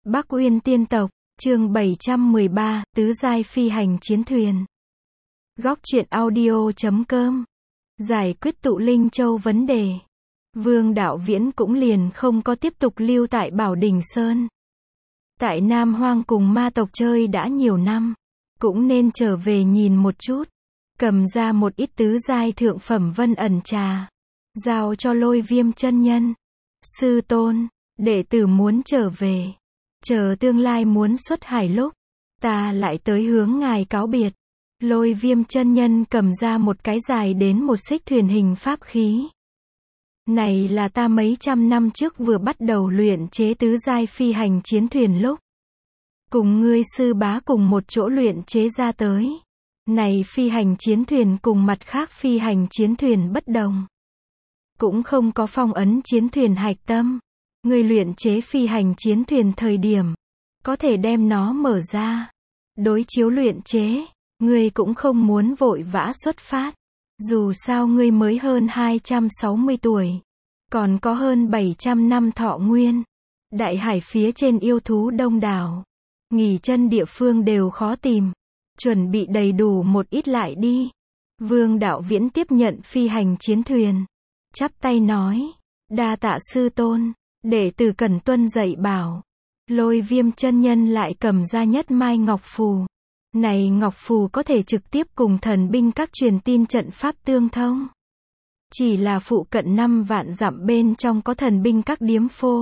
Bắc Uyên Tiên Tộc, chương 713, Tứ Giai Phi Hành Chiến Thuyền. Góc truyện audio.com. Giải quyết tụ Linh Châu vấn đề. Vương Đạo Viễn cũng liền không có tiếp tục lưu tại Bảo Đình Sơn. Tại Nam Hoang cùng ma tộc chơi đã nhiều năm, cũng nên trở về nhìn một chút. Cầm ra một ít tứ giai thượng phẩm vân ẩn trà, giao cho Lôi Viêm chân nhân. Sư tôn, đệ tử muốn trở về. Chờ tương lai muốn xuất hải lúc, ta lại tới hướng ngài cáo biệt. Lôi Viêm chân nhân cầm ra một cái dài đến một xích thuyền hình pháp khí. Này là ta mấy trăm năm trước vừa bắt đầu luyện chế tứ giai phi hành chiến thuyền lúc, cùng ngươi sư bá cùng một chỗ luyện chế ra tới. Này phi hành chiến thuyền cùng mặt khác phi hành chiến thuyền bất đồng, cũng không có phong ấn chiến thuyền hạch tâm. Ngươi luyện chế phi hành chiến thuyền thời điểm, có thể đem nó mở ra, đối chiếu luyện chế. Ngươi cũng không muốn vội vã xuất phát. Dù sao ngươi mới hơn 260 tuổi, còn có hơn 700 năm thọ nguyên. Đại hải phía trên yêu thú đông đảo, nghỉ chân địa phương đều khó tìm. Chuẩn bị đầy đủ một ít lại đi. Vương Đạo Viễn tiếp nhận phi hành chiến thuyền, chắp tay nói, đa tạ sư tôn, đệ tử cần tuân dạy bảo. Lôi Viêm chân nhân lại cầm ra nhất mai ngọc phù. Này ngọc phù có thể trực tiếp cùng thần binh các truyền tin trận pháp tương thông. Chỉ là phụ cận 5 vạn dặm bên trong có thần binh các điếm phô,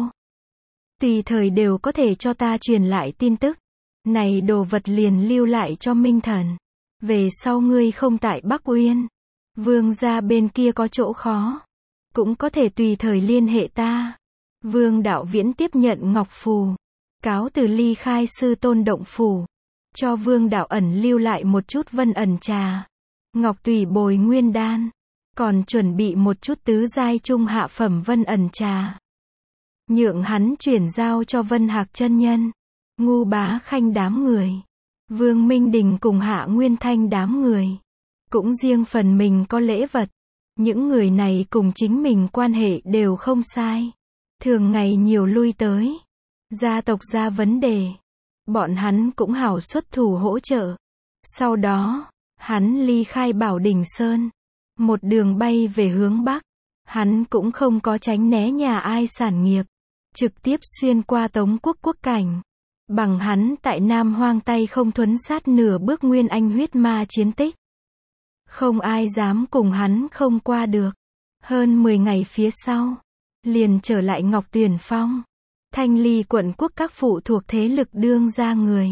tùy thời đều có thể cho ta truyền lại tin tức. Này đồ vật liền lưu lại cho Minh Thần. Về sau ngươi không tại Bắc Uyên, Vương gia bên kia có chỗ khó, cũng có thể tùy thời liên hệ ta. Vương Đạo Viễn tiếp nhận ngọc phù, cáo từ ly khai sư tôn động phủ, cho Vương Đạo Ẩn lưu lại một chút vân ẩn trà, ngọc tùy bồi nguyên đan, còn chuẩn bị một chút tứ giai trung hạ phẩm vân ẩn trà, nhượng hắn chuyển giao cho Vân Hạc chân nhân, Ngu Bá Khanh đám người, Vương Minh Đình cùng Hạ Nguyên Thanh đám người, cũng riêng phần mình có lễ vật. Những người này cùng chính mình quan hệ đều không sai, thường ngày nhiều lui tới. Gia tộc ra vấn đề, bọn hắn cũng hảo xuất thủ hỗ trợ. Sau đó, hắn ly khai Bảo Đình Sơn, một đường bay về hướng Bắc. Hắn cũng không có tránh né nhà ai sản nghiệp, trực tiếp xuyên qua Tống quốc quốc cảnh. Bằng hắn tại Nam Hoang tay không thuấn sát nửa bước nguyên anh huyết ma chiến tích, không ai dám cùng hắn không qua được. Hơn 10 ngày phía sau, liền trở lại Ngọc Tuyền Phong. Thanh Ly quận quốc các phụ thuộc thế lực đương gia người,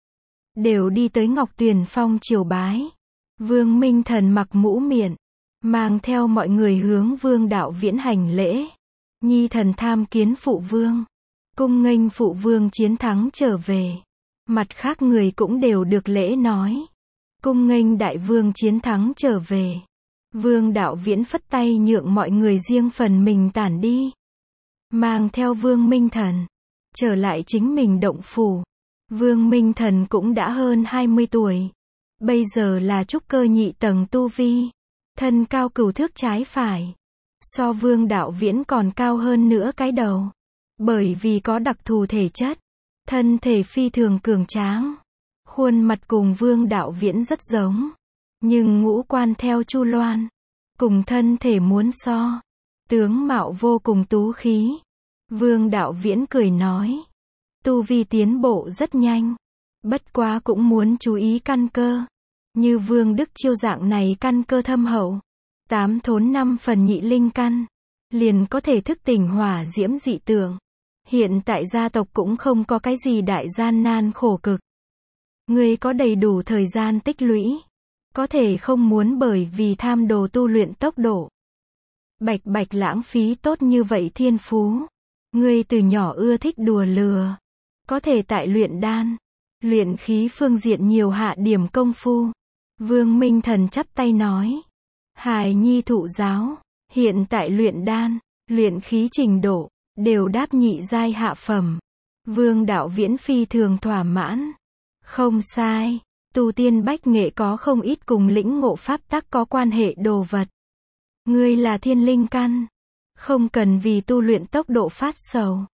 đều đi tới Ngọc Tuyền Phong triều bái. Vương Minh Thần mặc mũ miện, mang theo mọi người hướng Vương Đạo Viễn hành lễ. Nhi thần tham kiến phụ vương, cung nghênh phụ vương chiến thắng trở về. Mặt khác người cũng đều được lễ nói, cung nghênh đại vương chiến thắng trở về. Vương Đạo Viễn phất tay nhượng mọi người riêng phần mình tản đi, mang theo Vương Minh Thần trở lại chính mình động phủ. Vương Minh Thần cũng đã hơn 20 tuổi, bây giờ là trúc cơ nhị tầng tu vi, thân cao cửu thước trái phải, so Vương Đạo Viễn còn cao hơn nữa cái đầu. Bởi vì có đặc thù thể chất, thân thể phi thường cường tráng, khuôn mặt cùng Vương Đạo Viễn rất giống, nhưng ngũ quan theo Chu Loan, cùng thân thể muốn so, tướng mạo vô cùng tú khí. Vương Đạo Viễn cười nói, tu vi tiến bộ rất nhanh, bất quá cũng muốn chú ý căn cơ. Như Vương Đức Chiêu dạng này căn cơ thâm hậu, 8 thốn 5 phần nhị linh căn, liền có thể thức tỉnh hỏa diễm dị tượng. Hiện tại gia tộc cũng không có cái gì đại gian nan khổ cực. Ngươi có đầy đủ thời gian tích lũy, có thể không muốn bởi vì tham đồ tu luyện tốc độ, bạch bạch lãng phí tốt như vậy thiên phú. Ngươi từ nhỏ ưa thích đùa lừa, có thể tại luyện đan, luyện khí phương diện nhiều hạ điểm công phu. Vương Minh Thần chắp tay nói, hài nhi thụ giáo, hiện tại luyện đan, luyện khí trình độ đều đáp nhị giai hạ phẩm. Vương Đạo Viễn phi thường thỏa mãn. Không sai, tu tiên bách nghệ có không ít cùng lĩnh ngộ pháp tắc có quan hệ đồ vật. Ngươi là thiên linh căn, không cần vì tu luyện tốc độ phát sầu.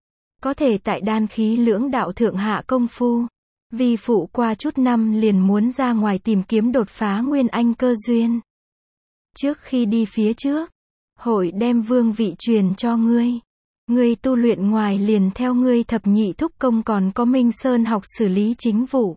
Có thể tại đan khí lưỡng đạo thượng hạ công phu. Vi phụ qua chút năm liền muốn ra ngoài tìm kiếm đột phá nguyên anh cơ duyên. Trước khi đi phía trước, hội đem vương vị truyền cho ngươi. Ngươi tu luyện ngoài liền theo ngươi thập nhị thúc công còn có Minh Sơn học xử lý chính vụ.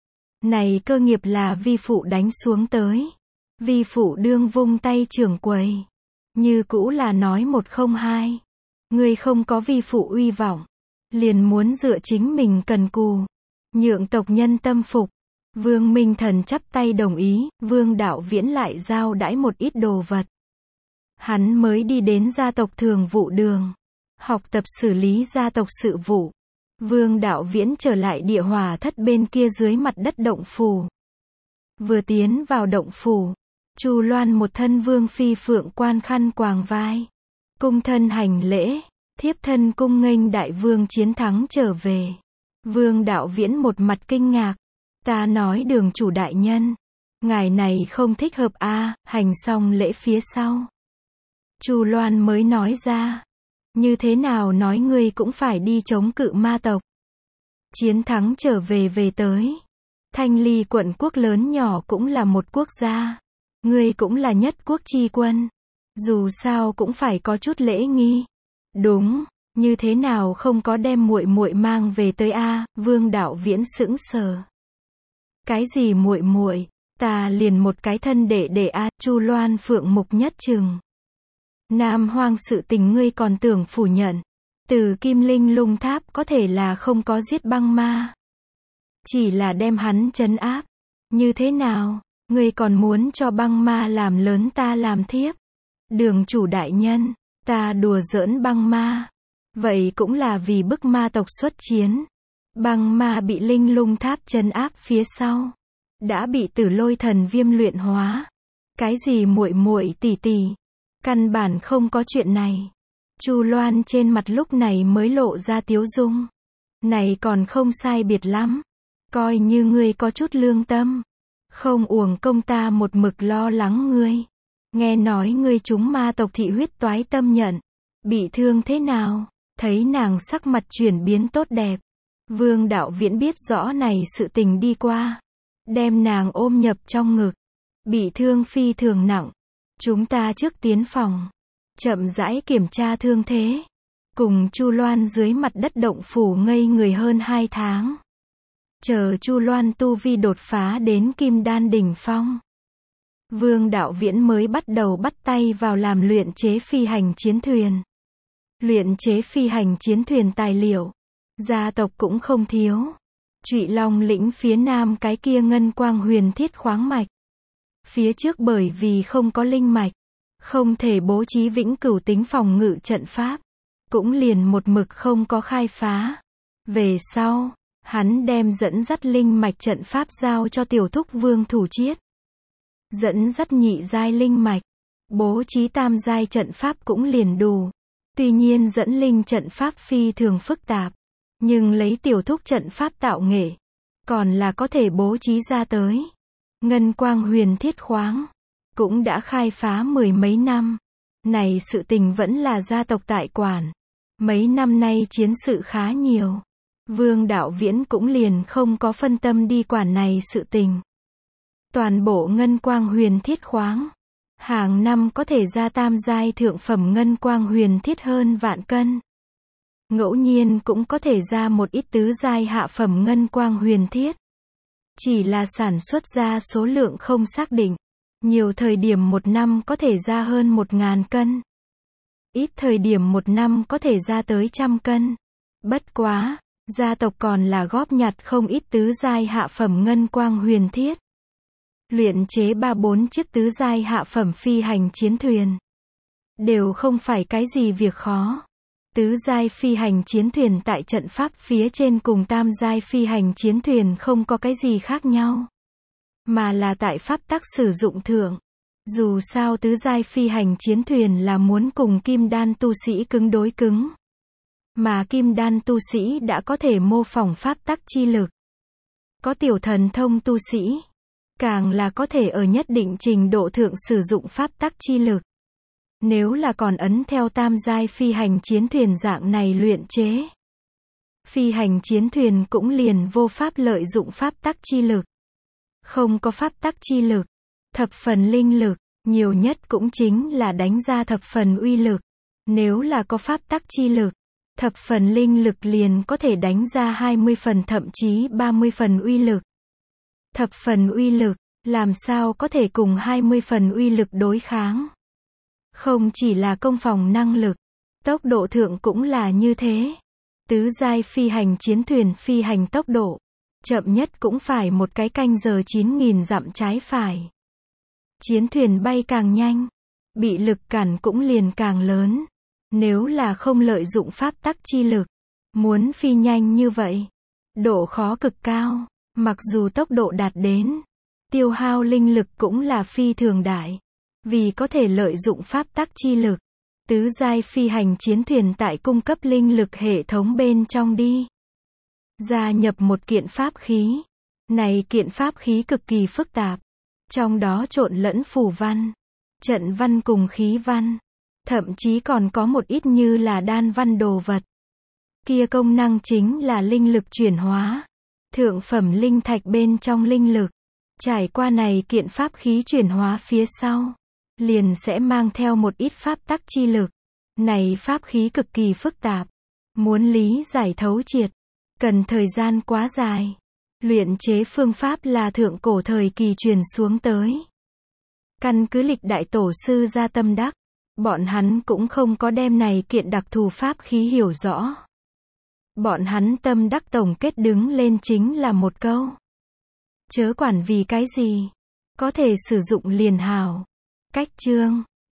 Này cơ nghiệp là vi phụ đánh xuống tới. Vi phụ đương vung tay trưởng quầy. Như cũ là nói một không hai. Ngươi không có vi phụ uy vọng. Liền muốn dựa chính mình cần cù. Nhượng tộc nhân tâm phục. Vương Minh Thần chắp tay đồng ý, Vương Đạo Viễn lại giao đãi một ít đồ vật. Hắn mới đi đến gia tộc thường vụ đường. Học tập xử lý gia tộc sự vụ. Vương Đạo Viễn trở lại địa hỏa thất bên kia dưới mặt đất động phủ. Vừa tiến vào động phủ, Chu Loan một thân vương phi phượng quan khăn quàng vai. Cung thân hành lễ, thiếp thân cung nghênh đại vương chiến thắng trở về. Vương Đạo Viễn một mặt kinh ngạc. Ta nói đường chủ đại nhân. Ngài này không thích hợp a. Hành xong lễ phía sau. Chu Loan mới nói ra. Như thế nào nói ngươi cũng phải đi chống cự ma tộc. Chiến thắng trở về về tới. Thanh Ly quận quốc lớn nhỏ cũng là một quốc gia. Ngươi cũng là nhất quốc chi quân. Dù sao cũng phải có chút lễ nghi. Đúng, như thế nào không có đem muội muội mang về tới a? Vương Đạo Viễn sững sờ. Cái gì muội muội? Ta liền một cái thân đệ đệ a. Chu Loan phượng mục nhất trừng. Nam Hoang sự tình ngươi còn tưởng phủ nhận. Từ Kim Linh Lung Tháp có thể là không có giết băng ma. Chỉ là đem hắn trấn áp. Như thế nào? Ngươi còn muốn cho băng ma làm lớn ta làm thiếp. Đường chủ đại nhân, ta đùa giỡn băng ma. Vậy cũng là vì bức ma tộc xuất chiến. Băng ma bị Linh Lung Tháp trấn áp phía sau. Đã bị Tử Lôi Thần Viêm luyện hóa. Cái gì muội muội tỷ tỷ? Căn bản không có chuyện này. Chu Loan trên mặt lúc này mới lộ ra tiếu dung. Này còn không sai biệt lắm. Coi như ngươi có chút lương tâm. Không uổng công ta một mực lo lắng ngươi. Nghe nói ngươi trúng ma tộc thị huyết toái tâm nhận. Bị thương thế nào? Thấy nàng sắc mặt chuyển biến tốt đẹp. Vương Đạo Viễn biết rõ này sự tình đi qua. Đem nàng ôm nhập trong ngực. Bị thương phi thường nặng. Chúng ta trước tiến phòng. Chậm rãi kiểm tra thương thế. Cùng Chu Loan dưới mặt đất động phủ ngây người hơn 2 tháng. Chờ Chu Loan tu vi đột phá đến Kim Đan đỉnh phong. Vương Đạo Viễn mới bắt đầu bắt tay vào làm luyện chế phi hành chiến thuyền. Luyện chế phi hành chiến thuyền tài liệu. Gia tộc cũng không thiếu. Trụy Long lĩnh phía nam cái kia ngân quang huyền thiết khoáng mạch. Phía trước bởi vì không có linh mạch. Không thể bố trí vĩnh cửu tính phòng ngự trận pháp. Cũng liền một mực không có khai phá. Về sau, hắn đem dẫn dắt linh mạch trận pháp giao cho tiểu thúc Vương Thủ Chiết. Dẫn dắt nhị giai linh mạch. Bố trí tam giai trận pháp cũng liền đủ. Tuy nhiên dẫn linh trận pháp phi thường phức tạp. Nhưng lấy tiểu thúc trận pháp tạo nghệ. Còn là có thể bố trí ra tới. Ngân quang huyền thiết khoáng. Cũng đã khai phá 10 mấy năm. Này sự tình vẫn là gia tộc tại quản. Mấy năm nay chiến sự khá nhiều. Vương Đạo Viễn cũng liền không có phân tâm đi quản này sự tình. Toàn bộ ngân quang huyền thiết khoáng. Hàng năm có thể ra tam giai thượng phẩm ngân quang huyền thiết hơn vạn cân. Ngẫu nhiên cũng có thể ra một ít tứ giai hạ phẩm ngân quang huyền thiết. Chỉ là sản xuất ra số lượng không xác định. Nhiều thời điểm một năm có thể ra hơn 1.000 cân. Ít thời điểm một năm có thể ra tới 100 cân. Bất quá, gia tộc còn là góp nhặt không ít tứ giai hạ phẩm ngân quang huyền thiết. Luyện chế 3-4 chiếc tứ giai hạ phẩm phi hành chiến thuyền. Đều không phải cái gì việc khó. Tứ giai phi hành chiến thuyền tại trận pháp phía trên cùng tam giai phi hành chiến thuyền không có cái gì khác nhau. Mà là tại pháp tắc sử dụng thượng. Dù sao tứ giai phi hành chiến thuyền là muốn cùng kim đan tu sĩ cứng đối cứng. Mà kim đan tu sĩ đã có thể mô phỏng pháp tắc chi lực. Có tiểu thần thông tu sĩ. Càng là có thể ở nhất định trình độ thượng sử dụng pháp tắc chi lực. Nếu là còn ấn theo tam giai phi hành chiến thuyền dạng này luyện chế. Phi hành chiến thuyền cũng liền vô pháp lợi dụng pháp tắc chi lực. Không có pháp tắc chi lực, thập phần linh lực, nhiều nhất cũng chính là đánh ra thập phần uy lực. Nếu là có pháp tắc chi lực, thập phần linh lực liền có thể đánh ra 20 phần thậm chí 30 phần uy lực. Thập phần uy lực, làm sao có thể cùng 20 phần uy lực đối kháng? Không chỉ là công phòng năng lực, tốc độ thượng cũng là như thế. Tứ giai phi hành chiến thuyền phi hành tốc độ, chậm nhất cũng phải một cái canh giờ 9.000 dặm trái phải. Chiến thuyền bay càng nhanh, bị lực cản cũng liền càng lớn. Nếu là không lợi dụng pháp tắc chi lực, muốn phi nhanh như vậy, độ khó cực cao, mặc dù tốc độ đạt đến, tiêu hao linh lực cũng là phi thường đại. Vì có thể lợi dụng pháp tắc chi lực, tứ giai phi hành chiến thuyền tại cung cấp linh lực hệ thống bên trong đi. Gia nhập một kiện pháp khí. Này kiện pháp khí cực kỳ phức tạp. Trong đó trộn lẫn phù văn, trận văn cùng khí văn. Thậm chí còn có một ít như là đan văn đồ vật. Kia công năng chính là linh lực chuyển hóa. Thượng phẩm linh thạch bên trong linh lực. Trải qua này kiện pháp khí chuyển hóa phía sau, liền sẽ mang theo một ít pháp tắc chi lực. Này pháp khí cực kỳ phức tạp. Muốn lý giải thấu triệt, cần thời gian quá dài. Luyện chế phương pháp là thượng cổ thời kỳ truyền xuống tới. Căn cứ lịch đại tổ sư gia tâm đắc, bọn hắn cũng không có đem này kiện đặc thù pháp khí hiểu rõ. Bọn hắn tâm đắc tổng kết đứng lên chính là một câu. Chớ quản vì cái gì, có thể sử dụng liền hảo. Cách chương